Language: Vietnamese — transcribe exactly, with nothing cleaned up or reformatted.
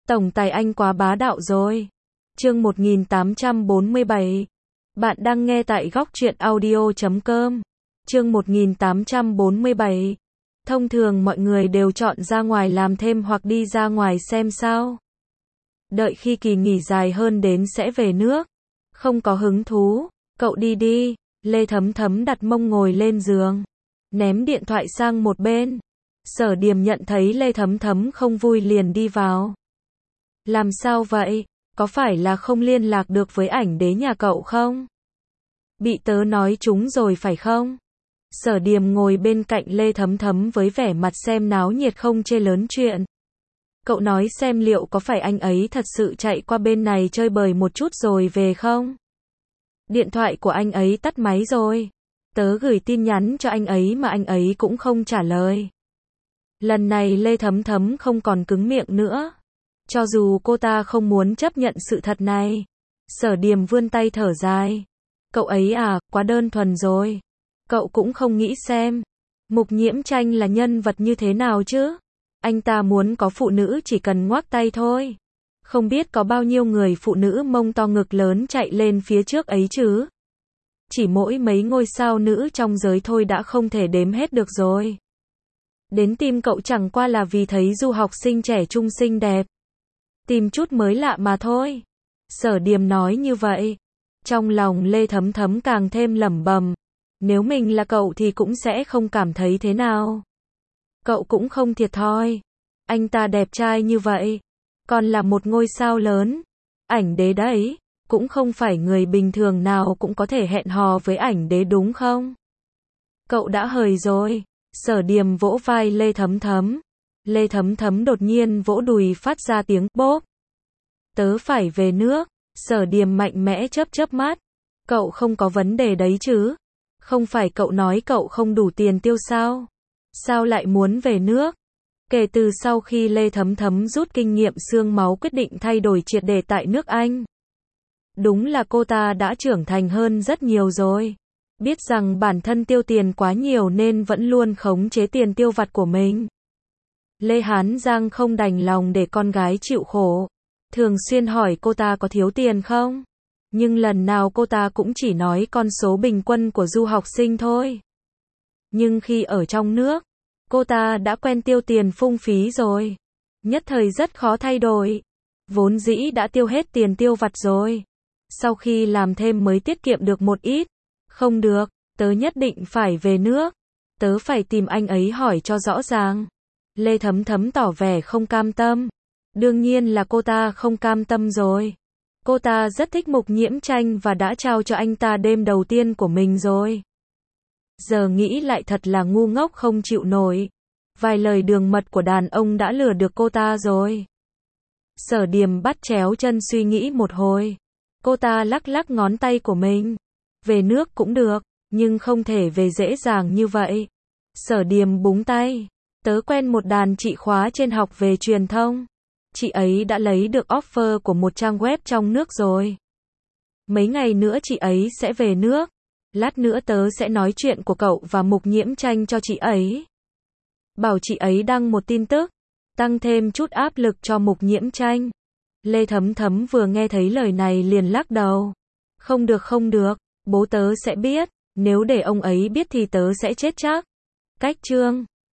Tổng tài anh quá bá đạo rồi. Chương một nghìn tám trăm bốn mươi bảy. Bạn đang nghe tại góc truyện audio chấm com. Chương một nghìn tám trăm bốn mươi bảy. Thông thường mọi người đều chọn ra ngoài làm thêm hoặc đi ra ngoài xem sao. Đợi khi kỳ nghỉ dài hơn đến sẽ về nước. Không có hứng thú, cậu đi đi. Lê Thấm Thấm đặt mông ngồi lên giường, ném điện thoại sang một bên. Sở Điềm nhận thấy Lê Thấm Thấm không vui liền đi vào. Làm sao vậy? Có phải là không liên lạc được với ảnh đế nhà cậu không? Bị tớ nói chúng rồi phải không? Sở Điềm ngồi bên cạnh Lê Thấm Thấm với vẻ mặt xem náo nhiệt không chê lớn chuyện. Cậu nói xem liệu có phải anh ấy thật sự chạy qua bên này chơi bời một chút rồi về không? Điện thoại của anh ấy tắt máy rồi. Tớ gửi tin nhắn cho anh ấy mà anh ấy cũng không trả lời. Lần này Lê Thấm Thấm không còn cứng miệng nữa. Cho dù cô ta không muốn chấp nhận sự thật này. Sở Điềm vươn tay thở dài. Cậu ấy à, quá đơn thuần rồi. Cậu cũng không nghĩ xem. Mục Nhiễm Tranh là nhân vật như thế nào chứ? Anh ta muốn có phụ nữ chỉ cần ngoác tay thôi. Không biết có bao nhiêu người phụ nữ mông to ngực lớn chạy lên phía trước ấy chứ. Chỉ mỗi mấy ngôi sao nữ trong giới thôi đã không thể đếm hết được rồi. Đến tìm cậu chẳng qua là vì thấy du học sinh trẻ trung xinh đẹp. Tìm chút mới lạ mà thôi. Sở Điềm nói như vậy. Trong lòng Lê Thấm Thấm càng thêm lẩm bẩm. Nếu mình là cậu thì cũng sẽ không cảm thấy thế nào. Cậu cũng không thiệt thòi. Anh ta đẹp trai như vậy. Còn là một ngôi sao lớn. Ảnh đế đấy. Cũng không phải người bình thường nào cũng có thể hẹn hò với ảnh đế đúng không? Cậu đã hời rồi. Sở Điềm vỗ vai Lê Thấm Thấm. Lê Thấm Thấm đột nhiên vỗ đùi phát ra tiếng bốp. Tớ phải về nước. Sở Điềm mạnh mẽ chớp chớp mắt. Cậu không có vấn đề đấy chứ? Không phải cậu nói cậu không đủ tiền tiêu sao? Sao lại muốn về nước? Kể từ sau khi Lê Thấm Thấm rút kinh nghiệm xương máu quyết định thay đổi triệt để tại nước Anh. Đúng là cô ta đã trưởng thành hơn rất nhiều rồi. Biết rằng bản thân tiêu tiền quá nhiều nên vẫn luôn khống chế tiền tiêu vặt của mình. Lê Hán Giang không đành lòng để con gái chịu khổ. Thường xuyên hỏi cô ta có thiếu tiền không? Nhưng lần nào cô ta cũng chỉ nói con số bình quân của du học sinh thôi. Nhưng khi ở trong nước, cô ta đã quen tiêu tiền phung phí rồi. Nhất thời rất khó thay đổi. Vốn dĩ đã tiêu hết tiền tiêu vặt rồi. Sau khi làm thêm mới tiết kiệm được một ít. Không được, tớ nhất định phải về nước. Tớ phải tìm anh ấy hỏi cho rõ ràng. Lê Thấm Thấm tỏ vẻ không cam tâm. Đương nhiên là cô ta không cam tâm rồi. Cô ta rất thích Mục Nhiễm Tranh và đã trao cho anh ta đêm đầu tiên của mình rồi. Giờ nghĩ lại thật là ngu ngốc không chịu nổi. Vài lời đường mật của đàn ông đã lừa được cô ta rồi. Sở Điềm bắt chéo chân suy nghĩ một hồi. Cô ta lắc lắc ngón tay của mình. Về nước cũng được, nhưng không thể về dễ dàng như vậy. Sở Điềm búng tay. Tớ quen một đàn chị khóa trên học về truyền thông. Chị ấy đã lấy được offer của một trang web trong nước rồi. Mấy ngày nữa chị ấy sẽ về nước. Lát nữa tớ sẽ nói chuyện của cậu và Mục Nhiễm Tranh cho chị ấy. Bảo chị ấy đăng một tin tức. Tăng thêm chút áp lực cho Mục Nhiễm Tranh. Lê Thấm Thấm vừa nghe thấy lời này liền lắc đầu. Không được không được, bố tớ sẽ biết. Nếu để ông ấy biết thì tớ sẽ chết chắc. Cách chương